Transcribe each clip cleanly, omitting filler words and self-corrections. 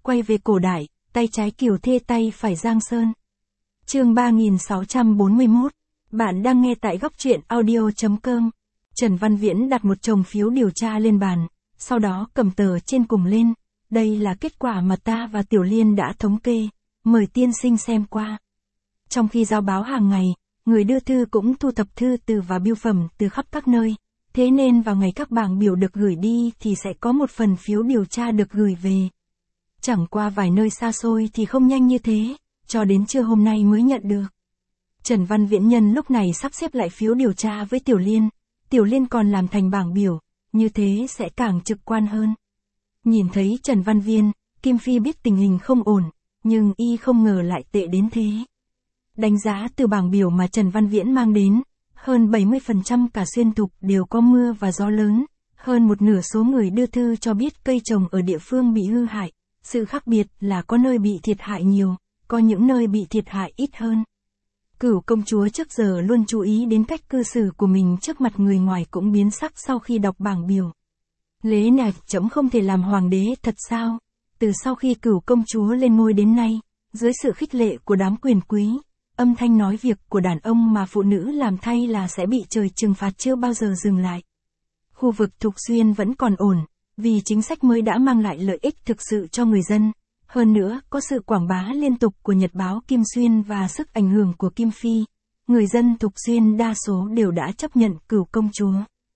quay về cổ đại, tay trái Kiều Thê tay phải Giang Sơn. Chương 3641. Bạn đang nghe tại góc truyện audio.com. Trần Văn Viễn đặt một chồng phiếu điều tra lên bàn, sau đó cầm tờ trên cùng lên. Đây là kết quả mà ta và Tiểu Liên đã thống kê, mời tiên sinh xem qua. Trong khi giao báo hàng ngày, người đưa thư cũng thu thập thư từ và bưu phẩm từ khắp các nơi. Thế nên vào ngày các bảng biểu được gửi đi thì sẽ có một phần phiếu điều tra được gửi về. Chẳng qua vài nơi xa xôi thì không nhanh như thế, cho đến trưa hôm nay mới nhận được. Trần Văn Viễn nhân lúc này sắp xếp lại phiếu điều tra với Tiểu Liên. Tiểu Liên còn làm thành bảng biểu, như thế sẽ càng trực quan hơn. Nhìn thấy Trần Văn Viễn, Kim Phi biết tình hình không ổn, nhưng y không ngờ lại tệ đến thế. Đánh giá từ bảng biểu mà Trần Văn Viễn mang đến, hơn 70% cả xuyên thục đều có mưa và gió lớn, hơn một nửa số người đưa thư cho biết cây trồng ở địa phương bị hư hại, sự khác biệt là có nơi bị thiệt hại nhiều, có những nơi bị thiệt hại ít hơn. Cửu công chúa trước giờ luôn chú ý đến cách cư xử của mình trước mặt người ngoài cũng biến sắc sau khi đọc bảng biểu. Lẽ nào trẫm không thể làm hoàng đế thật sao? Từ sau khi cửu công chúa lên ngôi đến nay, dưới sự khích lệ của đám quyền quý, âm thanh nói việc của đàn ông mà phụ nữ làm thay là sẽ bị trời trừng phạt chưa bao giờ dừng lại. Khu vực Thục Xuyên vẫn còn ổn, vì chính sách mới đã mang lại lợi ích thực sự cho người dân. Hơn nữa, có sự quảng bá liên tục của nhật báo Kim Xuyên và sức ảnh hưởng của Kim Phi. Người dân Thục Xuyên đa số đều đã chấp nhận cửu công chúa.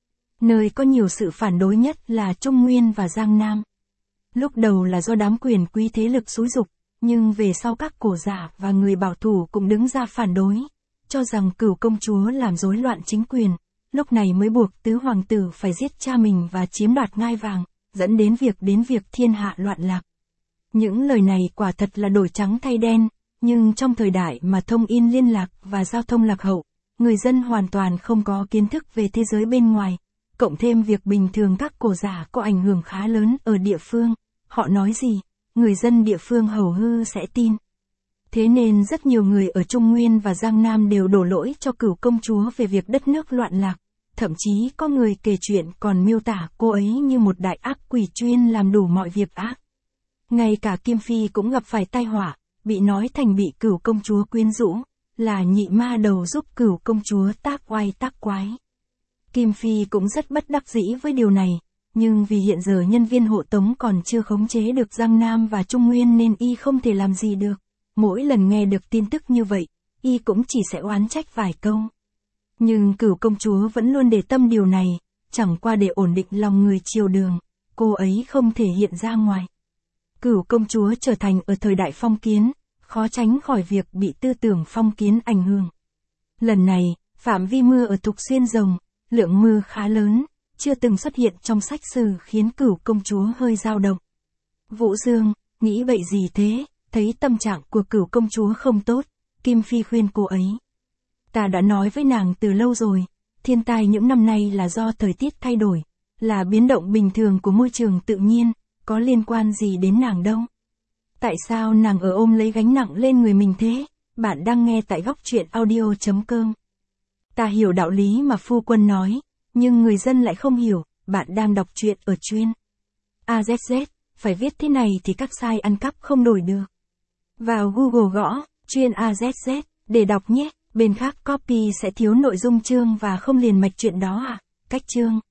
Nơi có nhiều sự phản đối nhất là Trung Nguyên và Giang Nam. Lúc đầu là do đám quyền quý thế lực xúi giục, nhưng về sau các cổ giả và người bảo thủ cũng đứng ra phản đối, cho rằng cửu công chúa làm rối loạn chính quyền, lúc này mới buộc tứ hoàng tử phải giết cha mình và chiếm đoạt ngai vàng, dẫn đến việc thiên hạ loạn lạc. Những lời này quả thật là đổi trắng thay đen, nhưng trong thời đại mà thông tin liên lạc và giao thông lạc hậu, người dân hoàn toàn không có kiến thức về thế giới bên ngoài, cộng thêm việc bình thường các cổ giả có ảnh hưởng khá lớn ở địa phương, họ nói gì, người dân địa phương hầu như sẽ tin. Thế nên rất nhiều người ở Trung Nguyên và Giang Nam đều đổ lỗi cho cửu công chúa về việc đất nước loạn lạc, thậm chí có người kể chuyện còn miêu tả cô ấy như một đại ác quỷ chuyên làm đủ mọi việc ác. Ngay cả Kim Phi cũng gặp phải tai họa, bị nói thành bị cửu công chúa quyến rũ, là nhị ma đầu giúp cửu công chúa tác oai tác quái. Kim Phi cũng rất bất đắc dĩ với điều này, nhưng vì hiện giờ nhân viên hộ tống còn chưa khống chế được Giang Nam và Trung Nguyên nên y không thể làm gì được. Mỗi lần nghe được tin tức như vậy, y cũng chỉ sẽ oán trách vài câu. Nhưng cửu công chúa vẫn luôn để tâm điều này, chẳng qua để ổn định lòng người triều đường, cô ấy không thể hiện ra ngoài. Cửu công chúa trở thành ở thời đại phong kiến, khó tránh khỏi việc bị tư tưởng phong kiến ảnh hưởng. Lần này, phạm vi mưa ở Thục Xuyên rồng, lượng mưa khá lớn, chưa từng xuất hiện trong sách sử khiến cửu công chúa hơi dao động. Vũ Dương, nghĩ vậy gì thế? Thấy tâm trạng của cửu công chúa không tốt, Kim Phi khuyên cô ấy. Ta đã nói với nàng từ lâu rồi, thiên tai những năm nay là do thời tiết thay đổi, là biến động bình thường của môi trường tự nhiên, có liên quan gì đến nàng đâu. Tại sao nàng ở ôm lấy gánh nặng lên người mình thế? Bạn đang nghe tại góc truyện audio.com. Ta hiểu đạo lý mà phu quân nói, nhưng người dân lại không hiểu, bạn đang đọc truyện ở chuyên AZZ, phải viết thế này thì các site ăn cắp không đổi được. Vào Google gõ, chuyên AZZ, để đọc nhé, bên khác copy sẽ thiếu nội dung chương và không liền mạch chuyện đó à, cách chương.